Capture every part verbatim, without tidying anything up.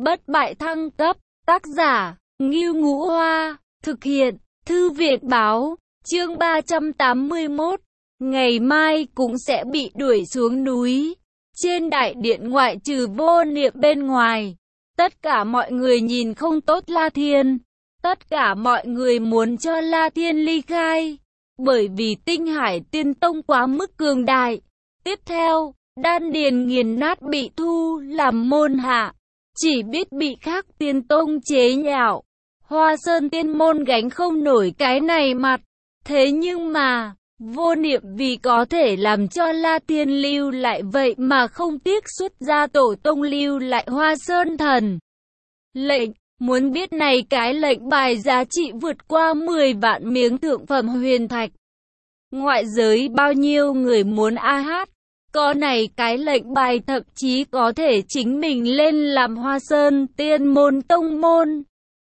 Bất bại thăng cấp, tác giả, Ngưu Ngũ Hoa, thực hiện, Thư viện báo, chương ba trăm tám mươi mốt, ngày mai cũng sẽ bị đuổi xuống núi. Trên đại điện ngoại trừ Vô Niệm bên ngoài, tất cả mọi người nhìn không tốt La Thiên. Tất cả mọi người muốn cho La Thiên ly khai, bởi vì Tinh Hải Tiên Tông quá mức cường đại. Tiếp theo, đan điền nghiền nát bị thu làm môn hạ, chỉ biết bị khác tiên tông chế nhạo. Hoa Sơn Tiên môn gánh không nổi cái này mặt. Thế nhưng mà, Vô Niệm vì có thể làm cho La Thiên lưu lại vậy mà không tiếc xuất ra tổ tông lưu lại Hoa Sơn thần lệnh. Muốn biết này cái lệnh bài giá trị vượt qua mười vạn miếng thượng phẩm huyền thạch. Ngoại giới bao nhiêu người muốn a hát. Có này cái lệnh bài thậm chí có thể chính mình lên làm Hoa Sơn Tiên môn tông môn.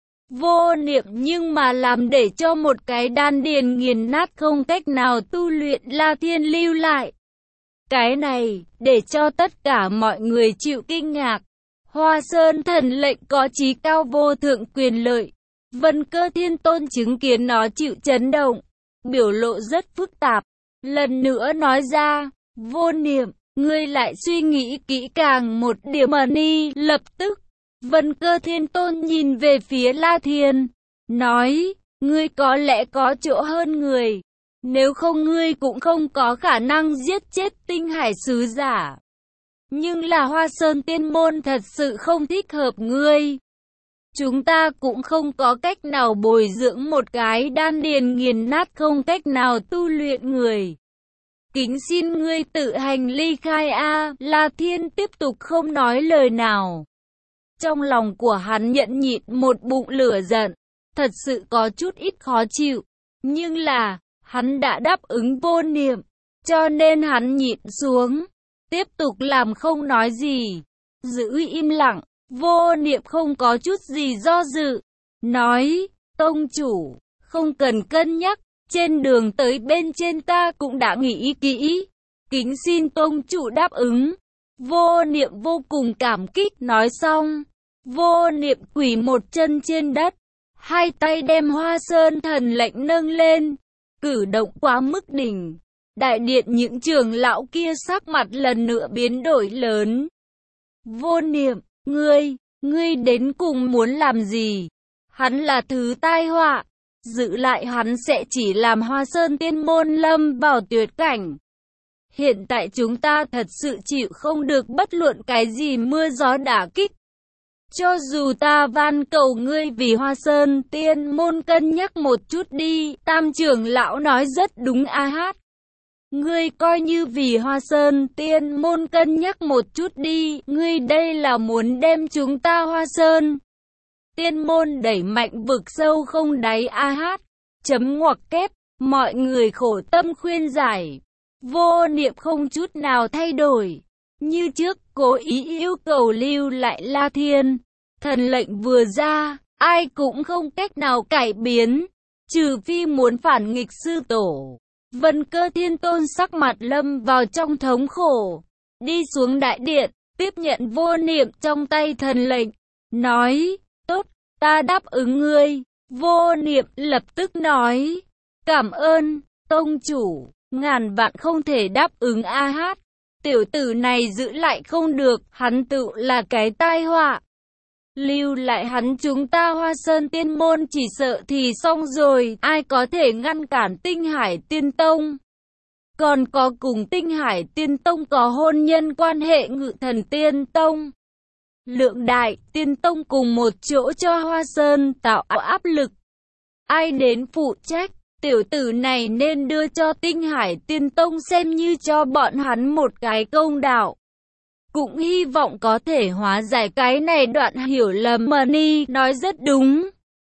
Vô Niệm nhưng mà làm để cho một cái đan điền nghiền nát không cách nào tu luyện La Thiên lưu lại. Cái này, để cho tất cả mọi người chịu kinh ngạc. Hoa Sơn thần lệnh có chí cao vô thượng quyền lợi. Vân Cơ Thiên Tôn chứng kiến nó chịu chấn động, biểu lộ rất phức tạp. Lần nữa nói ra, Vô Niệm, ngươi lại suy nghĩ kỹ càng một điểm mà ni. Lập tức, Vân Cơ Thiên Tôn nhìn về phía La Thiên, nói, ngươi có lẽ có chỗ hơn người. Nếu không ngươi cũng không có khả năng giết chết Tinh Hải sứ giả. Nhưng là Hoa Sơn Tiên môn thật sự không thích hợp ngươi. Chúng ta cũng không có cách nào bồi dưỡng một cái đan điền nghiền nát không cách nào tu luyện người. Kính xin ngươi tự hành ly khai a. La Thiên tiếp tục không nói lời nào. Trong lòng của hắn nhẫn nhịn một bụng lửa giận, thật sự có chút ít khó chịu. Nhưng là, hắn đã đáp ứng Vô Niệm, cho nên hắn nhịn xuống. Tiếp tục làm không nói gì, giữ im lặng. Vô Niệm không có chút gì do dự, nói, tông chủ, không cần cân nhắc, trên đường tới bên trên ta cũng đã nghĩ kỹ, kính xin tông chủ đáp ứng. Vô Niệm vô cùng cảm kích. Nói xong, Vô Niệm quỳ một chân trên đất, hai tay đem Hoa Sơn thần lệnh nâng lên, cử động quá mức đỉnh. Đại điện những trưởng lão kia sắc mặt lần nữa biến đổi lớn. Vô Niệm, ngươi, ngươi đến cùng muốn làm gì? Hắn là thứ tai họa, giữ lại hắn sẽ chỉ làm Hoa Sơn Tiên môn lâm vào tuyệt cảnh. Hiện tại chúng ta thật sự chịu không được bất luận cái gì mưa gió đả kích. Cho dù ta van cầu ngươi vì Hoa Sơn Tiên môn cân nhắc một chút đi. Tam trưởng lão nói rất đúng a hát. Ngươi coi như vì Hoa Sơn Tiên môn cân nhắc một chút đi. Ngươi đây là muốn đem chúng ta Hoa Sơn Tiên môn đẩy mạnh vực sâu không đáy a hát. Chấm ngoặc kép, mọi người khổ tâm khuyên giải. Vô Niệm không chút nào thay đổi. Như trước, cố ý yêu cầu lưu lại La Thiên. Thần lệnh vừa ra, ai cũng không cách nào cải biến, trừ phi muốn phản nghịch sư tổ. Vân Cơ Thiên Tôn sắc mặt lâm vào trong thống khổ, đi xuống đại điện, tiếp nhận Vô Niệm trong tay thần lệnh, nói, tốt, ta đáp ứng ngươi. Vô Niệm lập tức nói, cảm ơn, tông chủ, ngàn vạn không thể đáp ứng a hát. Tiểu tử này giữ lại không được, hắn tự là cái tai họa. Lưu lại hắn chúng ta Hoa Sơn Tiên môn chỉ sợ thì xong rồi, ai có thể ngăn cản Tinh Hải Tiên Tông. Còn có cùng Tinh Hải Tiên Tông có hôn nhân quan hệ Ngự Thần Tiên Tông. Lượng đại Tiên Tông cùng một chỗ cho Hoa Sơn tạo áp lực. Ai đến phụ trách, tiểu tử này nên đưa cho Tinh Hải Tiên Tông xem như cho bọn hắn một cái công đạo. Cũng hy vọng có thể hóa giải cái này đoạn hiểu lầm. Mà ni nói rất đúng.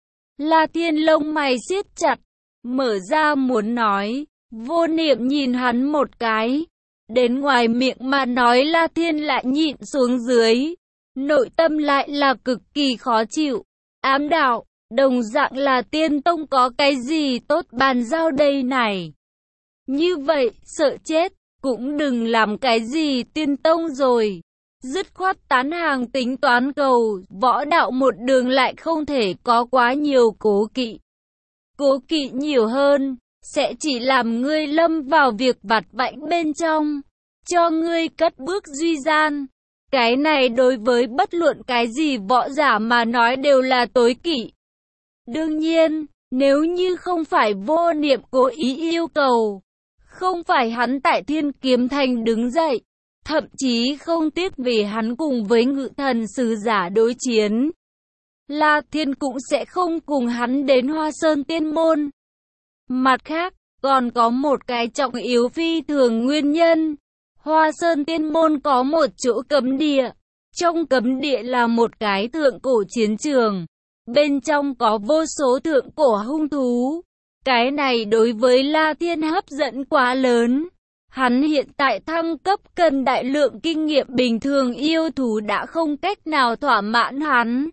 La Thiên lông mày siết chặt, mở ra muốn nói. Vô Niệm nhìn hắn một cái, đến ngoài miệng mà nói La Thiên lại nhịn xuống dưới. Nội tâm lại là cực kỳ khó chịu. Ám đạo, đồng dạng là Tiên Tông có cái gì tốt bàn giao đây này. Như vậy, sợ chết. Cũng đừng làm cái gì Tiên Tông rồi. dứt khoát tán hàng tính toán cầu võ đạo một đường lại không thể có quá nhiều cố kỵ. Cố kỵ nhiều hơn, sẽ chỉ làm ngươi lâm vào việc vặt vãnh bên trong, cho ngươi cất bước duy gian. Cái này đối với bất luận cái gì võ giả mà nói đều là tối kỵ. Đương nhiên, nếu như không phải Vô Niệm cố ý yêu cầu, không phải hắn tại Thiên Kiếm Thành đứng dậy, thậm chí không tiếc vì hắn cùng với Ngự Thần Sứ Giả đối chiến, La Thiên cũng sẽ không cùng hắn đến Hoa Sơn Tiên Môn. Mặt khác, còn có một cái trọng yếu phi thường nguyên nhân. Hoa Sơn Tiên Môn có một chỗ cấm địa. Trong cấm địa là một cái thượng cổ chiến trường. Bên trong có vô số thượng cổ hung thú. Cái này đối với La Thiên hấp dẫn quá lớn. Hắn hiện tại thăng cấp cần đại lượng kinh nghiệm, bình thường yêu thú đã không cách nào thỏa mãn hắn.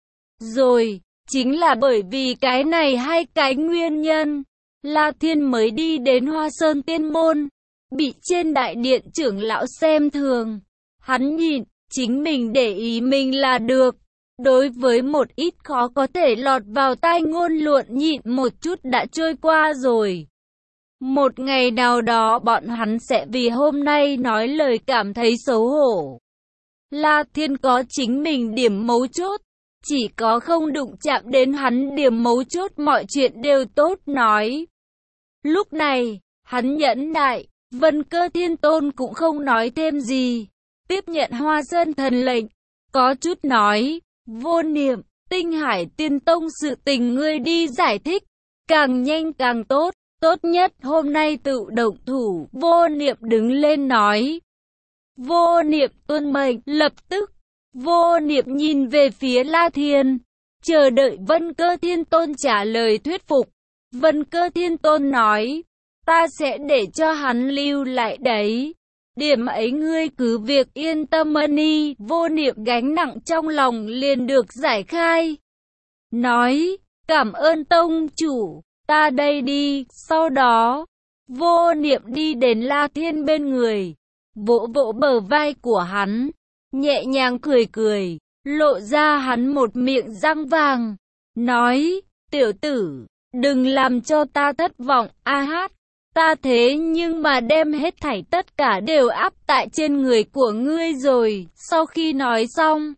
Rồi, chính là bởi vì cái này hai cái nguyên nhân, La Thiên mới đi đến Hoa Sơn Tiên Môn, bị trên đại điện trưởng lão xem thường. Hắn nhịn, chính mình để ý mình là được. Đối với một ít khó có thể lọt vào tai ngôn luận, nhịn một chút đã trôi qua rồi. Một ngày nào đó bọn hắn sẽ vì hôm nay nói lời cảm thấy xấu hổ. La Thiên có chính mình điểm mấu chốt, chỉ có không đụng chạm đến hắn điểm mấu chốt mọi chuyện đều tốt nói. Lúc này, hắn nhẫn nại, Vân Cơ Thiên Tôn cũng không nói thêm gì, tiếp nhận Hoa Sơn thần lệnh, có chút nói, Vô Niệm, Tinh Hải Tiên Tông sự tình ngươi đi giải thích, càng nhanh càng tốt, tốt nhất hôm nay tự động thủ. Vô Niệm đứng lên nói. Vô Niệm tuân mệnh, lập tức, Vô Niệm nhìn về phía La Thiên, chờ đợi Vân Cơ Thiên Tôn trả lời thuyết phục. Vân Cơ Thiên Tôn nói, ta sẽ để cho hắn lưu lại đấy. Điểm ấy ngươi cứ việc yên tâm đi. Vô Niệm gánh nặng trong lòng liền được giải khai. Nói, cảm ơn tông chủ, ta đây đi. Sau đó, Vô Niệm đi đến La Thiên bên người, vỗ vỗ bờ vai của hắn, nhẹ nhàng cười cười, lộ ra hắn một miệng răng vàng. Nói, tiểu tử, đừng làm cho ta thất vọng, a hát. Ta thế nhưng mà đem hết thảy tất cả đều áp tại trên người của ngươi rồi. Sau khi nói xong,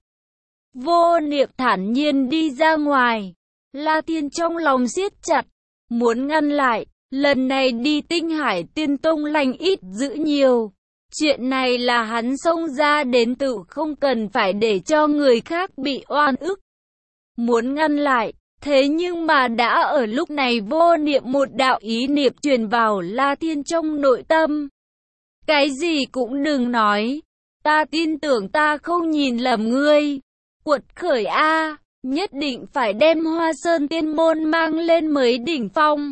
Vô Niệm thản nhiên đi ra ngoài. La Thiên trong lòng siết chặt, muốn ngăn lại. Lần này đi Tinh Hải Tiên Tông lành ít dữ nhiều. Chuyện này là hắn xông ra đến tự, không cần phải để cho người khác bị oan ức. Muốn ngăn lại. Thế nhưng mà đã ở lúc này Vô Niệm một đạo ý niệm truyền vào La Thiên trong nội tâm. Cái gì cũng đừng nói, ta tin tưởng ta không nhìn lầm ngươi. Quật khởi a, nhất định phải đem Hoa Sơn Tiên Môn mang lên mới đỉnh phong.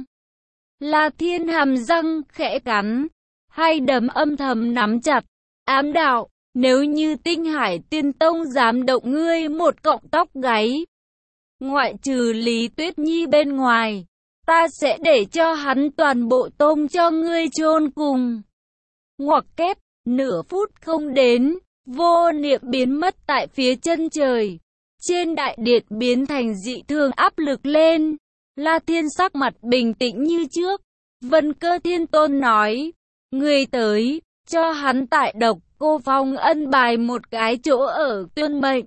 La Thiên hàm răng khẽ cắn, hai đấm âm thầm nắm chặt, ám đạo, nếu như Tinh Hải Tiên Tông dám động ngươi một cọng tóc gáy, ngoại trừ Lý Tuyết Nhi bên ngoài, ta sẽ để cho hắn toàn bộ tông cho ngươi chôn cùng. Ngoặc kép, nửa phút không đến, Vô Niệm biến mất tại phía chân trời. Trên đại điện biến thành dị thường áp lực lên. La Thiên sắc mặt bình tĩnh như trước. Vân Cơ Thiên Tôn nói, người tới, cho hắn tại Độc Cô Phong ân bài một cái chỗ ở tuyên mệnh.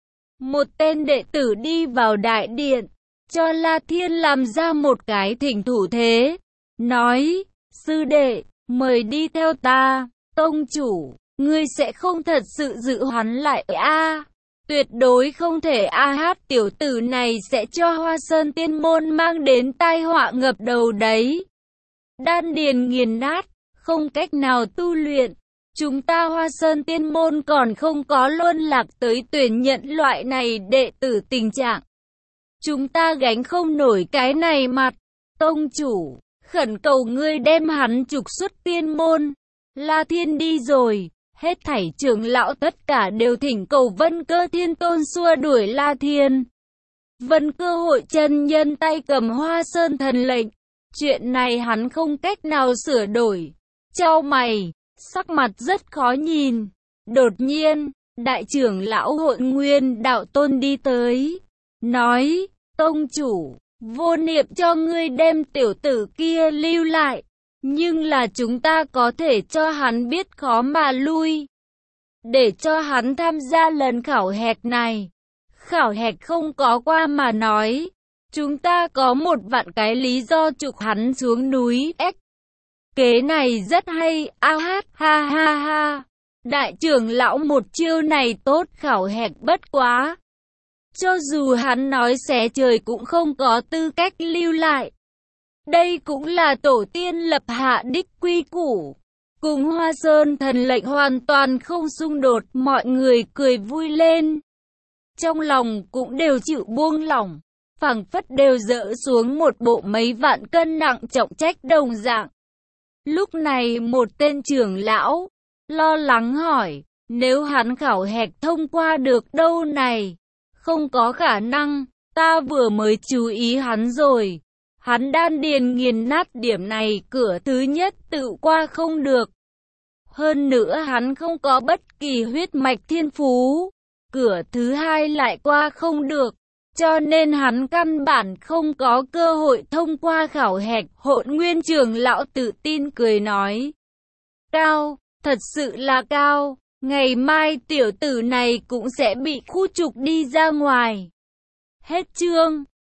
Một tên đệ tử đi vào đại điện, cho La Thiên làm ra một cái thỉnh thủ thế, nói, sư đệ, mời đi theo ta. Tông chủ, ngươi sẽ không thật sự giữ hắn lại a? À, tuyệt đối không thể a hát, tiểu tử này sẽ cho Hoa Sơn Tiên Môn mang đến tai họa ngập đầu đấy. Đan điền nghiền nát, không cách nào tu luyện. Chúng ta Hoa Sơn Tiên Môn còn không có luân lạc tới tuyển nhận loại này đệ tử tình trạng. Chúng ta gánh không nổi cái này mặt. Tông chủ, khẩn cầu ngươi đem hắn trục xuất tiên môn. La Thiên đi rồi, hết thảy trưởng lão tất cả đều thỉnh cầu Vân Cơ Thiên Tôn xua đuổi La Thiên. Vân Cơ hội chân nhân tay cầm Hoa Sơn thần lệnh. Chuyện này hắn không cách nào sửa đổi. Chau mày, sắc mặt rất khó nhìn. Đột nhiên, Đại trưởng lão Hỗn Nguyên Đạo Tôn đi tới, nói, tông chủ, vô niệm cho ngươi đem tiểu tử kia lưu lại, nhưng là chúng ta có thể cho hắn biết khó mà lui, để cho hắn tham gia lần khảo hạch này. Khảo hạch không có qua mà nói, chúng ta có một vạn cái lý do trục hắn xuống núi. Ếch, kế này rất hay, a hát, ha ha ha. Đại trưởng lão một chiêu này tốt, khảo hạch bất quá. Cho dù hắn nói xé trời cũng không có tư cách lưu lại. Đây cũng là tổ tiên lập hạ đích quy củ. Cùng Hoa Sơn thần lệnh hoàn toàn không xung đột, mọi người cười vui lên. Trong lòng cũng đều chịu buông lỏng, phảng phất đều dỡ xuống một bộ mấy vạn cân nặng trọng trách đồng dạng. Lúc này một tên trưởng lão lo lắng hỏi, nếu hắn khảo hạch thông qua được đâu này? Không có khả năng, ta vừa mới chú ý hắn rồi. Hắn đan điền nghiền nát điểm này, cửa thứ nhất tự qua không được. Hơn nữa hắn không có bất kỳ huyết mạch thiên phú. Cửa thứ hai lại qua không được. Cho nên hắn căn bản không có cơ hội thông qua khảo hạch. Hỗn Nguyên trưởng lão tự tin cười nói. Cao, thật sự là cao. Ngày mai tiểu tử này cũng sẽ bị khu trục đi ra ngoài. Hết chương.